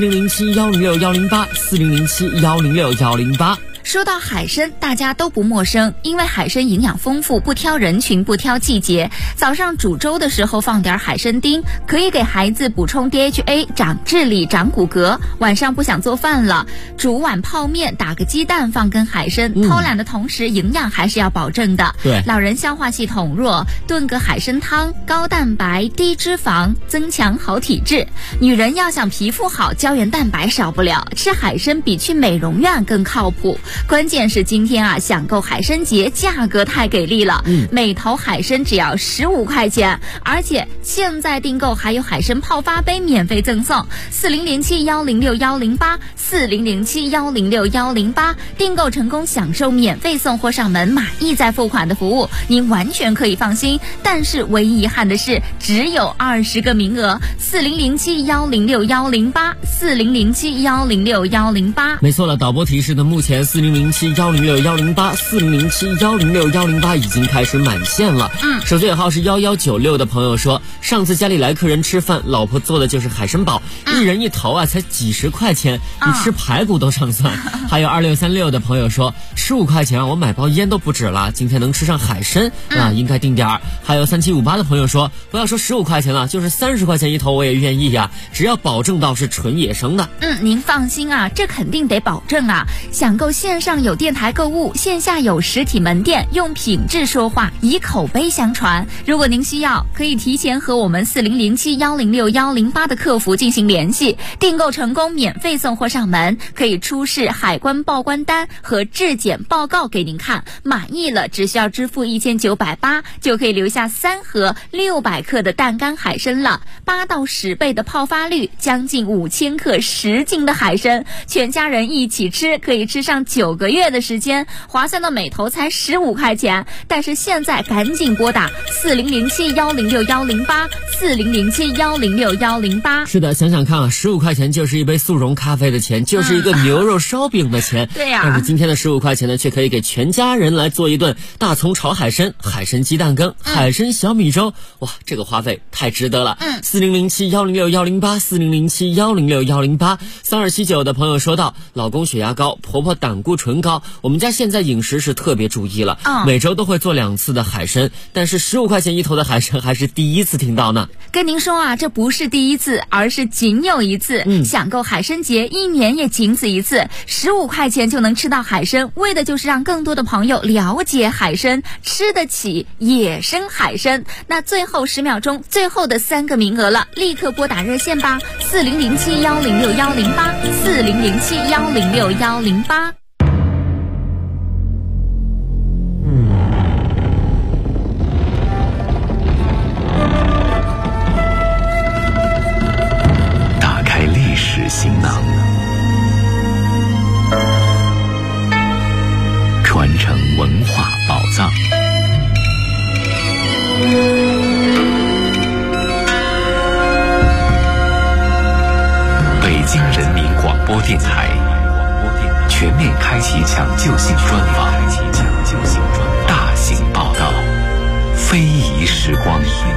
，4007-106-108，4007-106-108。 说到海参，大家都不陌生，因为海参营养丰富，不挑人群，不挑季节。早上煮粥的时候放点海参丁，可以给孩子补充 DHA， 长智力，长骨骼。晚上不想做饭了，煮碗泡面，打个鸡蛋，放根海参，偷懒的同时营养还是要保证的。 对， 老人消化系统弱，炖个海参汤，高蛋白低脂肪，增强好体质。女人要想皮肤好，胶原蛋白少不了，吃海参比去美容院更靠谱。关键是今天啊，享购海参节价格太给力了，每头海参只要15块钱，而且现在订购还有海参泡发杯免费赠送。4007-106-108， 4007-106-108，订购成功享受免费送货上门，满意再付款的服务，您完全可以放心。但是唯一遗憾的是，只有20个名额。4007-106-108， 4007-106-108。 没错了，导播提示的，目前4007-106-108， 4007-106-108已经开始满线了。手机尾号是1196的朋友说，上次家里来客人吃饭，老婆做的就是海参煲，一人一头啊，才几10块钱，比吃排骨都上算。还有2636的朋友说，15块钱啊，我买包烟都不止了，今天能吃上海参啊，应该定点儿。还有3758的朋友说，不要说15块钱了，就是30块钱一头我也愿意呀，只要保证到是纯野生的。 您放心啊，这肯定得保证啊。享购线上有电台购物，线下有实体门店，用品质说话，以口碑相传。如果您需要，可以提前和我们4007-106-108的客服进行联系，订购成功免费送货上门，可以出示海关报关单和质检报告给您看，满意了只需要支付1980，就可以留下3盒600克的淡干海参了，8到10倍的泡发率，将近5000克10斤的海参，全家人一起吃可以吃上 9个月的时间，划算到每头才15块钱。但是现在赶紧拨打4007106108，4007106108。 是的，想想看啊，15块钱就是一杯速溶咖啡的钱，就是一个牛肉烧饼的钱。 对呀。 但是今天的15块钱呢，却可以给全家人来做一顿大葱炒海参、海参鸡蛋羹、海参小米粥。哇，这个花费太值得了。4007106108，4007106108。3279的朋友说到，老公血压高，婆婆胆固醇高，我们家现在饮食是特别注意了，每周都会做2次的海参，但是15块钱一头的海参还是第一次听到呢。 跟您说啊，这不是第一次，而是仅有一次。享购海参节1年也仅此一次，15块钱就能吃到海参，为的就是让更多的朋友了解海参，吃得起野生海参。那最后10秒钟，最后的3个名额了，立刻拨打热线吧，4007106108，4007106108。 打开历史行囊，传承文化宝藏。北京人民广播电台全面开启抢救性专访，大型报道，非遗时光。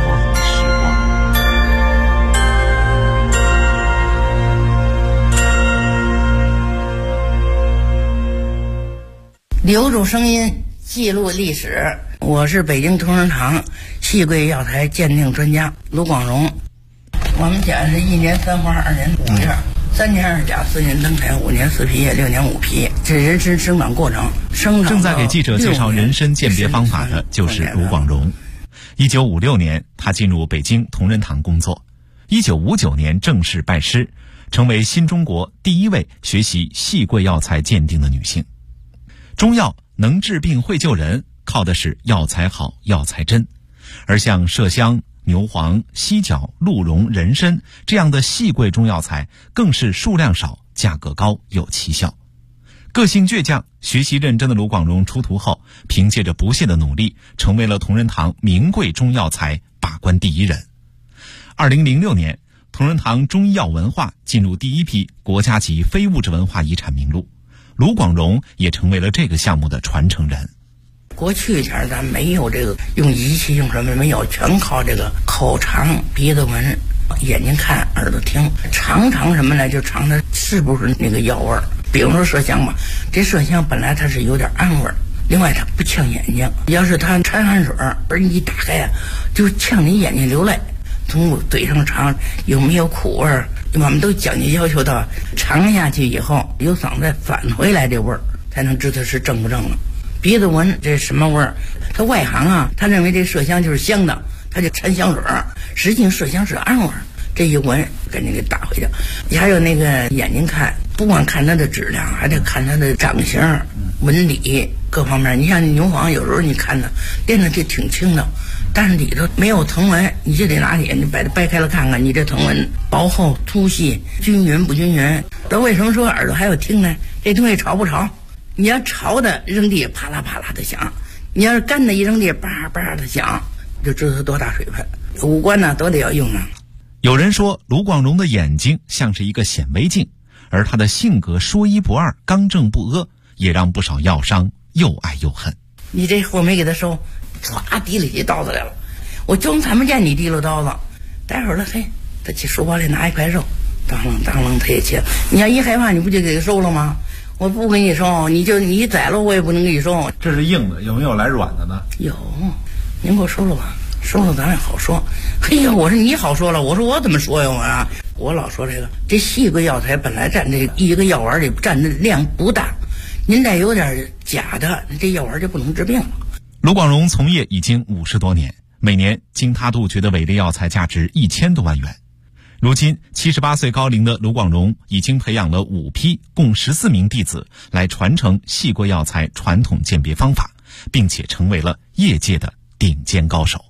留住声音，记录历史。我是北京同仁堂细桂药材鉴定专家卢广荣。我们家是1年3花2年5叶，3年2甲4年灯台5年4皮叶6年5皮，这人参生长过程。 正在给记者介绍人参鉴别方法的就是卢广荣。1956年，他进入北京同仁堂工作。1959年正式拜师，成为新中国第一位学习细桂药材鉴定的女性。中药能治病会救人，靠的是药材好、药材真。而像麝香、牛黄、犀角、鹿茸、人参这样的细桂中药材，更是数量少、价格高、有奇效。个性倔强、学习认真的卢广荣出徒后，凭借着不懈的努力，成为了同仁堂名贵中药材把关第一人。2006年，同仁堂中医药文化进入第一批国家级非物质文化遗产名录，卢广荣也成为了这个项目的传承人。 过去前咱没有这个用仪器用什么没有，全靠这个口尝、鼻子闻、眼睛看、耳朵听，尝什么呢？就尝它是不是那个药味儿。比如说麝香吧，这麝香本来它是有点氨味儿，另外它不呛眼睛。要是它掺汗水，而你一打开啊，就呛你眼睛流泪。从嘴上尝有没有苦味儿，我们都讲究要求到尝下去以后，由嗓子返回来这味儿，才能知道是正不正了。鼻子闻这什么味儿？他外行啊，他认为这麝香就是香的，他就掺香水儿，实际上麝香是氨味儿。这一闻赶紧给打回去。还有那个眼睛看，不光看它的质量，还得看它的长相、纹理各方面。你像牛黄，有时候你看它练的就挺轻的，但是里头没有藤纹，你就得拿眼睛把它掰开了看看，你这藤纹薄厚、粗细、均匀不均匀。那为什么说耳朵还有听呢？这东西潮不潮？你要潮的扔地啪啦啪啦的响，你要是干的一扔地叭叭的响，就知道它多大水分。五官呢都得要用啊。 有人说卢广荣的眼睛像是一个显微镜，而他的性格说一不二、刚正不阿，也让不少药商又爱又恨。 你这货没给他收，唰提了起刀子来了，我就才没见你提溜刀子。待会儿了，嘿，他去书包里拿一块肉，当啷当啷他也切。你要一害怕，你不就给他收了吗？我不给你收，你宰了我也不能给你收。 这是硬的，有没有来软的呢？ 有，您给我收了吧。收了咱也好说。嘿呀，我说你好说了，我说我怎么说呀？我老说这细桂药材本来占这一个药丸里占的量不大，您再有点假的，这药丸就不能治病了。 卢广荣从业已经50多年，每年经他杜绝的伪劣药材价值1000多万元。如今78岁高龄的卢广荣已经培养了5批共14名弟子来传承细桂药材传统鉴别方法，并且成为了业界的顶尖高手。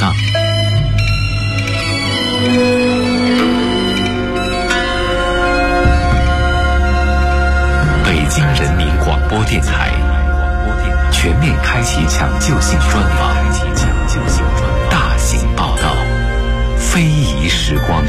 藏。北京人民广播电台全面开启抢救性专访，大型报道，非遗时光。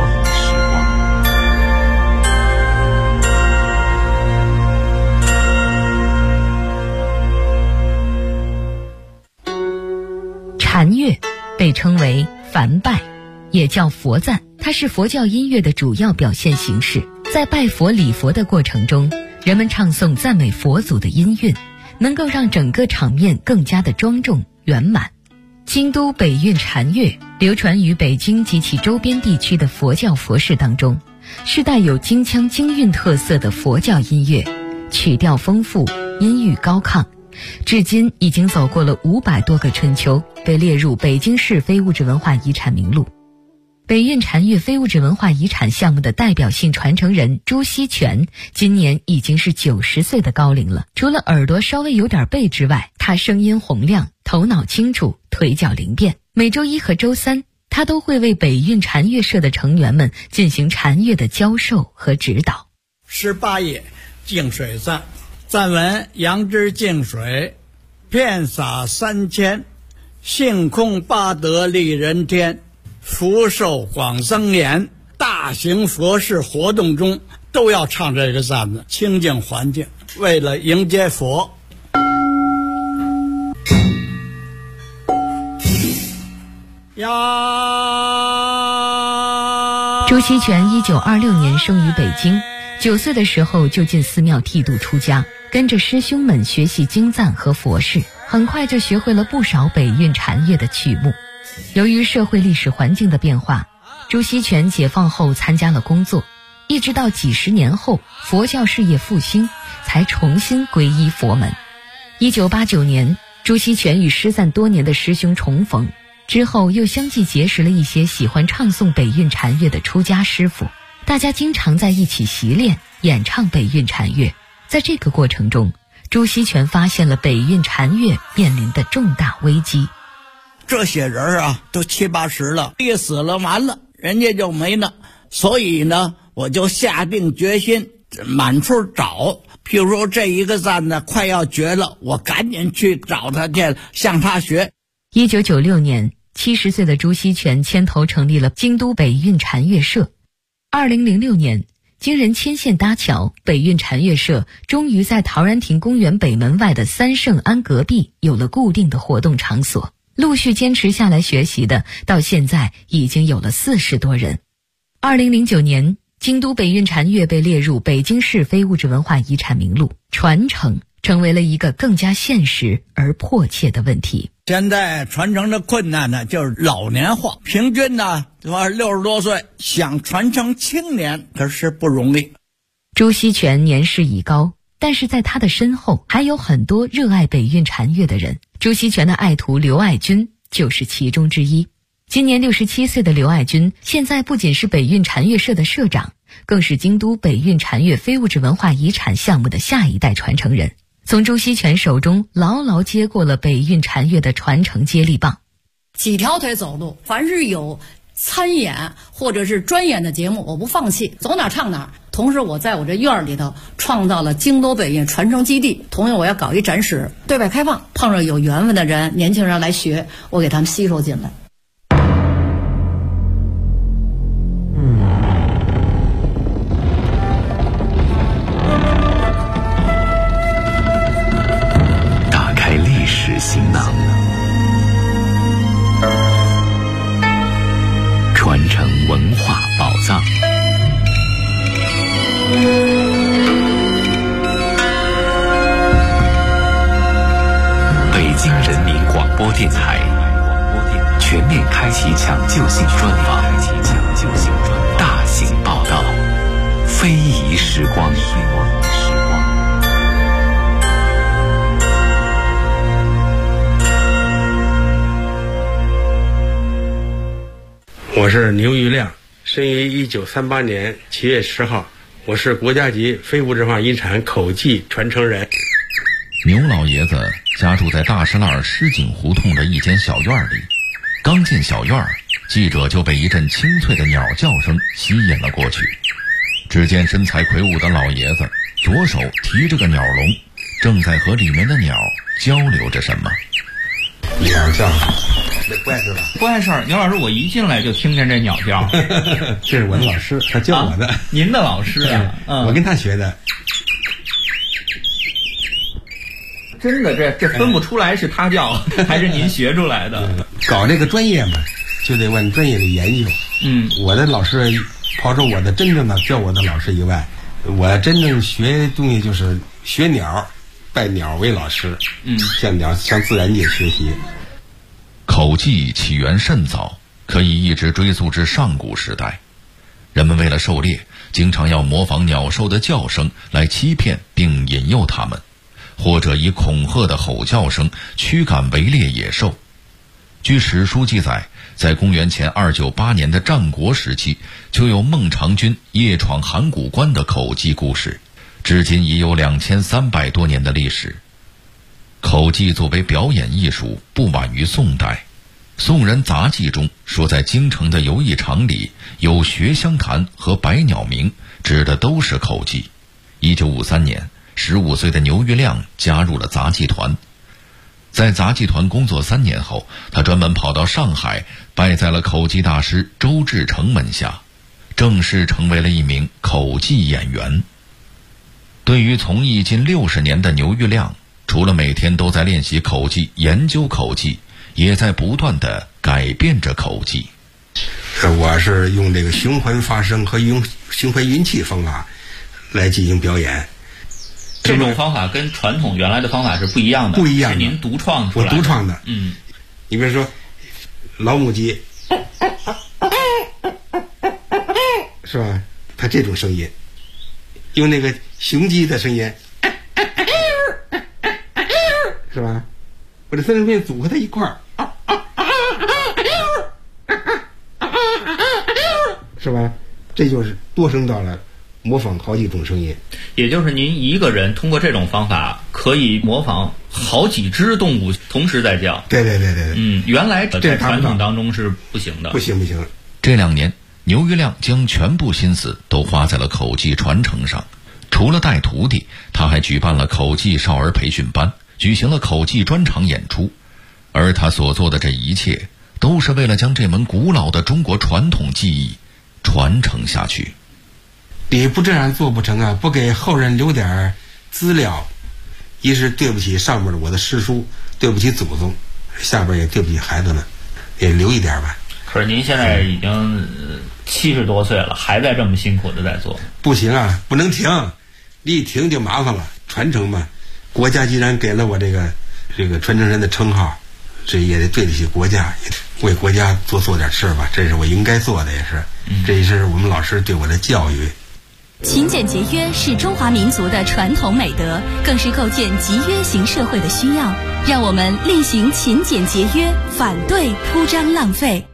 禅乐被称为梵拜，也叫佛赞，它是佛教音乐的主要表现形式。在拜佛礼佛的过程中，人们唱诵赞美佛祖的音韵，能够让整个场面更加的庄重圆满。京都北韵禅乐流传于北京及其周边地区的佛教佛事当中，是带有京腔京韵特色的佛教音乐，曲调丰富，音域高亢，至今已经走过了500多个春秋，被列入北京市非物质文化遗产名录。北韵禅乐非物质文化遗产项目的代表性传承人朱锡全今年已经是90岁的高龄了。除了耳朵稍微有点背之外，他声音洪亮，头脑清楚，腿脚灵便。每周一和周三，他都会为北韵禅乐社的成员们进行禅乐的教授和指导。 18页净水赞，赞文：杨枝净水，遍洒3000，性空八德利人天，福寿广增延。大型佛事活动中都要唱这个赞子，清净环境，为了迎接佛。呀！ 朱锡全1926年生于北京，9岁的时候就进寺庙剃度出家，跟着师兄们学习经赞和佛事，很快就学会了不少北韵禅乐的曲目。由于社会历史环境的变化，朱锡全解放后参加了工作，一直到几十年后佛教事业复兴，才重新皈依佛门。1989年，朱锡全与失散多年的师兄重逢，之后又相继结识了一些喜欢唱诵北韵禅乐的出家师傅，大家经常在一起习练演唱北韵禅乐。在这个过程中，朱锡全发现了北韵禅乐面临的重大危机。 这些人啊，都70、80了，一死了完了，人家就没了。所以呢，我就下定决心满处找。譬如说这一个赞呢快要绝了，我赶紧去找他去，向他学。 1996年，70岁的朱锡全牵头成立了京都北韵禅乐社。2006年，经人牵线搭桥，北韵禅乐社终于在陶然亭公园北门外的三圣庵隔壁有了固定的活动场所。陆续坚持下来学习的，到现在已经有了40多人。2009年，京都北韵禅乐被列入北京市非物质文化遗产名录，传承成为了一个更加现实而迫切的问题。 现在传承的困难呢，就是老年化，平均呢60多岁，想传承青年可是不容易。 朱锡全年事已高，但是在他的身后还有很多热爱北韵禅乐的人。朱锡全的爱徒刘爱军就是其中之一。今年67岁的刘爱军，现在不仅是北韵禅乐社的社长，更是京都北韵禅乐非物质文化遗产项目的下一代传承人，从朱锡全手中牢牢接过了北韵禅乐的传承接力棒。 几条腿走路，凡是有参演或者是专演的节目，我不放弃，走哪唱哪。同时我在我这院里头创造了京都北韵传承基地，同样我要搞一展示，对外开放，碰上有缘分的人，年轻人来学，我给他们吸收进来。 打开历史行囊，传承文化宝藏。北京人民广播电台全面开启抢救性专访，大型报道，非遗时光。 我是牛玉亮，生于1938年7月10号，我是国家级非物质文化遗产口技传承人。 牛老爷子家住在大石栏石井胡同的一间小院里， 刚进小院儿，记者就被一阵清脆的鸟叫声吸引了过去。只见身材魁梧的老爷子左手提着个鸟笼，正在和里面的鸟交流着什么。 鸟叫，这不碍事吧？ 不碍事儿。牛老师，我一进来就听见这鸟叫。 这是我的老师，他教我的。 您的老师啊？ 我跟他学的。 真的，这分不出来是他教还是您学出来的。 搞这个专业嘛，就得往专业里研究。我的老师，刨出我的真正的教我的老师以外，我真正学东西就是学鸟，拜鸟为老师。向自然界学习。 口技起源甚早，可以一直追溯至上古时代。人们为了狩猎，经常要模仿鸟兽的叫声来欺骗并引诱它们，或者以恐吓的吼叫声驱赶围猎野兽。据史书记载，在公元前298年的战国时期，就有孟尝君夜闯函谷关的口技故事，至今已有2300多年的历史。口技作为表演艺术，不晚于宋代。宋人杂记中说，在京城的游艺场里有学香坛和百鸟鸣，指的都是口技。1953年，15岁的牛玉亮加入了杂技团。在杂技团工作3年后，他专门跑到上海，拜在了口技大师周志成门下，正式成为了一名口技演员。对于从艺近60年的牛玉亮，除了每天都在练习口技、研究口技，也在不断地改变着口技。 我是用这个循环发声和用循环运气方法来进行表演。 这种方法跟传统原来的方法是不一样的， 不一样的， 是您独创出来的。 我独创的。你比如说老母鸡，是吧？它这种声音，用那个雄鸡的声音，是吧？我这三声变组合在一块儿，是吧？这就是多声道了，模仿好几种声音。 也就是您一个人通过这种方法可以模仿好几只动物同时在叫。 对。 原来在传统当中是不行的。 不行。 这2年，牛玉亮将全部心思都花在了口技传承上。除了带徒弟，他还举办了口技少儿培训班，举行了口技专场演出。而他所做的这一切，都是为了将这门古老的中国传统技艺传承下去。 你不这样做不成啊！不给后人留点资料，一是对不起上面的我的师叔，对不起祖宗，下边也对不起孩子们，也留一点吧。 可是您现在已经70多岁了，还在这么辛苦的在做。 不行啊，不能停，你一停就麻烦了。传承嘛，国家既然给了我这个传承人的称号，这也得对得起国家，也为国家做点事儿吧，这是我应该做的，也是，这也是我们老师对我的教育。 勤俭节约是中华民族的传统美德，更是构建集约型社会的需要。让我们厉行勤俭节约，反对铺张浪费。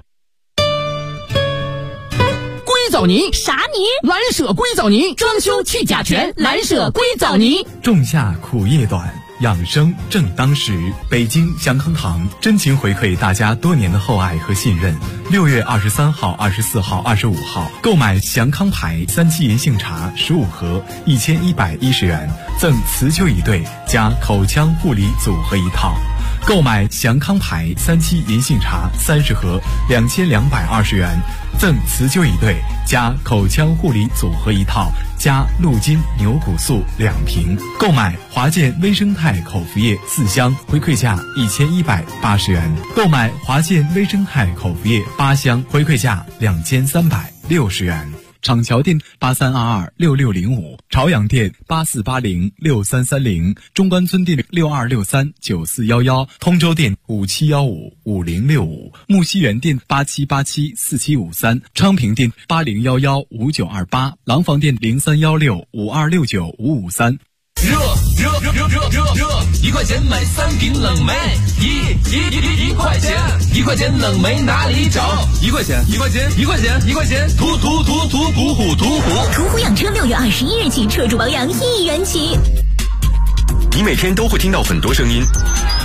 硅藻泥啥泥？ 蓝舍硅藻泥，装修去甲醛，蓝舍硅藻泥。 仲夏苦夜短，养生正当时。北京祥康堂真情回馈大家多年的厚爱和信任。6月23号、24号、25号购买祥康牌3七银杏茶15盒，1110元，赠辞旧一对加口腔护理组合一套。购买祥康牌3七银杏茶30盒，2220元，赠辞旧一对加口腔护理组合一套，加鹿筋牛骨素2瓶。购买华健微生态口服液4箱，回馈价1180元。购买华健微生态口服液8箱，回馈价2360元。厂桥店83226605，朝阳店84806330，中关村店62639411，通州店57155065，木樨园店87874753，昌平店80115928，廊坊店031652695553。 热，1块钱买3瓶冷梅，一块钱，1块钱冷梅哪里找？1块钱，途虎。 途虎养车6月21日起，车主保养1元起。 你每天都会听到很多声音，